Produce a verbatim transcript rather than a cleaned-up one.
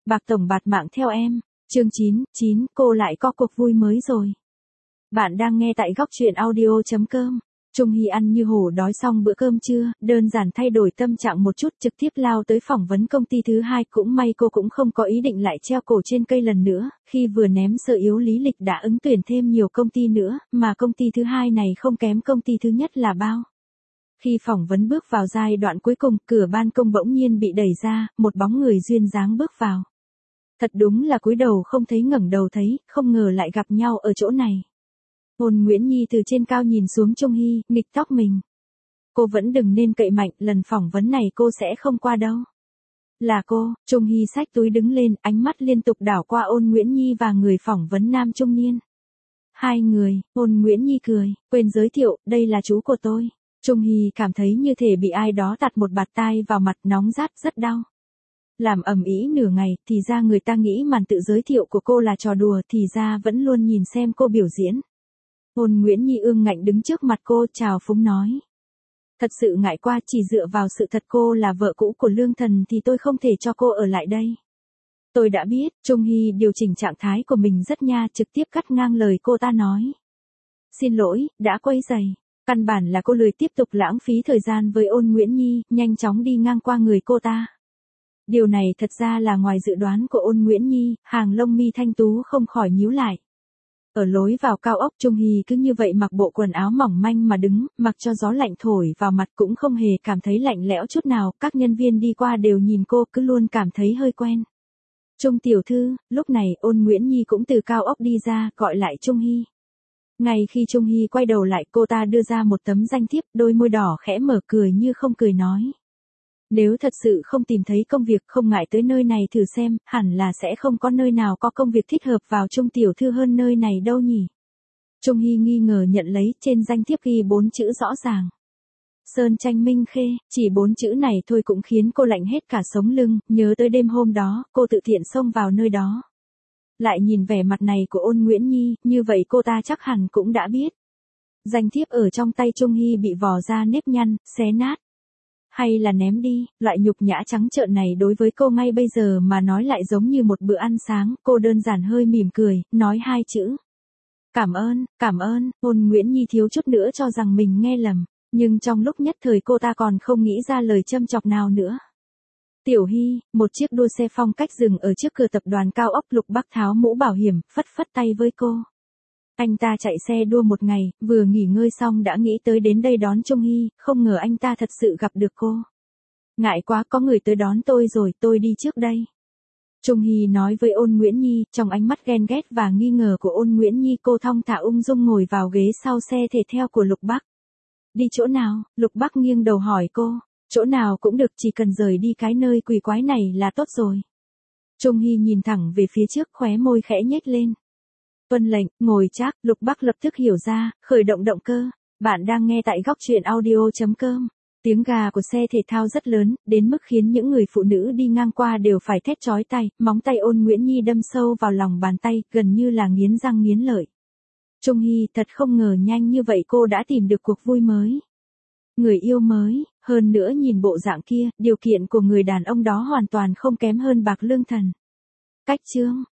bạc tổng bạt mạng theo em. Chương chín, chín, cô lại có cuộc vui mới rồi. Bạn đang nghe tại góc truyện audio chấm com. Trung Hy ăn như hổ đói xong bữa cơm trưa, đơn giản thay đổi tâm trạng một chút trực tiếp lao tới phỏng vấn công ty thứ hai. Cũng may cô cũng không có ý định lại treo cổ trên cây lần nữa, khi vừa ném sơ yếu lý lịch đã ứng tuyển thêm nhiều công ty nữa, mà công ty thứ hai này không kém công ty thứ nhất là bao. Khi phỏng vấn bước vào giai đoạn cuối cùng, cửa ban công bỗng nhiên bị đẩy ra, một bóng người duyên dáng bước vào. Thật đúng là cúi đầu không thấy ngẩng đầu thấy, không ngờ lại gặp nhau ở chỗ này. Ôn Nguyễn Nhi từ trên cao nhìn xuống Trung Hy, nghịch tóc mình. Cô vẫn đừng nên cậy mạnh, lần phỏng vấn này cô sẽ không qua đâu. Là cô. Trung Hy xách túi đứng lên, ánh mắt liên tục đảo qua Ôn Nguyễn Nhi và người phỏng vấn nam trung niên. Hai người. Ôn Nguyễn Nhi cười, quên giới thiệu, đây là chú của tôi. Trung Hy cảm thấy như thể bị ai đó tạt một bạt tai vào mặt, nóng rát rất đau. Làm ầm ĩ nửa ngày, thì ra người ta nghĩ màn tự giới thiệu của cô là trò đùa, thì ra vẫn luôn nhìn xem cô biểu diễn. Ôn Nguyễn Nhi ương ngạnh đứng trước mặt cô, chào phúng nói. Thật sự ngại quá, chỉ dựa vào sự thật cô là vợ cũ của Lương Thần thì tôi không thể cho cô ở lại đây. Tôi đã biết. Trung Hy điều chỉnh trạng thái của mình rất nha, trực tiếp cắt ngang lời cô ta nói. Xin lỗi, đã quấy rầy. Căn bản là cô lười tiếp tục lãng phí thời gian với Ôn Nguyễn Nhi, nhanh chóng đi ngang qua người cô ta. Điều này thật ra là ngoài dự đoán của Ôn Nguyễn Nhi, hàng lông mi thanh tú không khỏi nhíu lại. Ở lối vào cao ốc, Trung Hy cứ như vậy mặc bộ quần áo mỏng manh mà đứng, mặc cho gió lạnh thổi vào mặt cũng không hề cảm thấy lạnh lẽo chút nào, các nhân viên đi qua đều nhìn cô cứ luôn cảm thấy hơi quen. Trung tiểu thư. Lúc này Ôn Nguyễn Nhi cũng từ cao ốc đi ra, gọi lại Trung Hy. Ngay khi Trung Hy quay đầu lại, cô ta đưa ra một tấm danh thiếp, đôi môi đỏ khẽ mở, cười như không cười nói. Nếu thật sự không tìm thấy công việc, không ngại tới nơi này thử xem, hẳn là sẽ không có nơi nào có công việc thích hợp vào Trung tiểu thư hơn nơi này đâu nhỉ. Trung Hy nghi ngờ nhận lấy, trên danh thiếp ghi bốn chữ rõ ràng. Sơn Tranh Minh Khê. Chỉ bốn chữ này thôi cũng khiến cô lạnh hết cả sống lưng, nhớ tới đêm hôm đó, cô tự tiện xông vào nơi đó. Lại nhìn vẻ mặt này của Ôn Nguyễn Nhi, như vậy cô ta chắc hẳn cũng đã biết. Danh thiếp ở trong tay Trung Hy bị vò ra nếp nhăn, xé nát. Hay là ném đi, loại nhục nhã trắng trợn này đối với cô ngay bây giờ mà nói lại giống như một bữa ăn sáng, cô đơn giản hơi mỉm cười, nói hai chữ. Cảm ơn, cảm ơn. Ôn Nguyễn Nhi thiếu chút nữa cho rằng mình nghe lầm, nhưng trong lúc nhất thời cô ta còn không nghĩ ra lời châm chọc nào nữa. Tiểu Hy. Một chiếc đua xe phong cách dừng ở trước cửa tập đoàn cao ốc. Lục Bắc tháo mũ bảo hiểm, phất phất tay với cô. Anh ta chạy xe đua một ngày, vừa nghỉ ngơi xong đã nghĩ tới đến đây đón Trung Hy, không ngờ anh ta thật sự gặp được cô. Ngại quá, có người tới đón tôi rồi, tôi đi trước đây. Trung Hy nói với Ôn Nguyễn Nhi, trong ánh mắt ghen ghét và nghi ngờ của Ôn Nguyễn Nhi, cô thong thả ung dung ngồi vào ghế sau xe thể thao của Lục Bắc. Đi chỗ nào? Lục Bắc nghiêng đầu hỏi cô. Chỗ nào cũng được, chỉ cần rời đi cái nơi quỷ quái này là tốt rồi. Trung Hy nhìn thẳng về phía trước, khóe môi khẽ nhếch lên. Tuân lệnh, ngồi chắc. Lục Bắc lập tức hiểu ra, khởi động động cơ. Bạn đang nghe tại góc truyện audio chấm com. Tiếng gà của xe thể thao rất lớn, đến mức khiến những người phụ nữ đi ngang qua đều phải thét chói tai, móng tay Ôn Nguyễn Nhi đâm sâu vào lòng bàn tay, gần như là nghiến răng nghiến lợi. Trung Hy thật không ngờ nhanh như vậy cô đã tìm được cuộc vui mới. Người yêu mới, hơn nữa nhìn bộ dạng kia, điều kiện của người đàn ông đó hoàn toàn không kém hơn Bạc Lương Thần. Cách chương,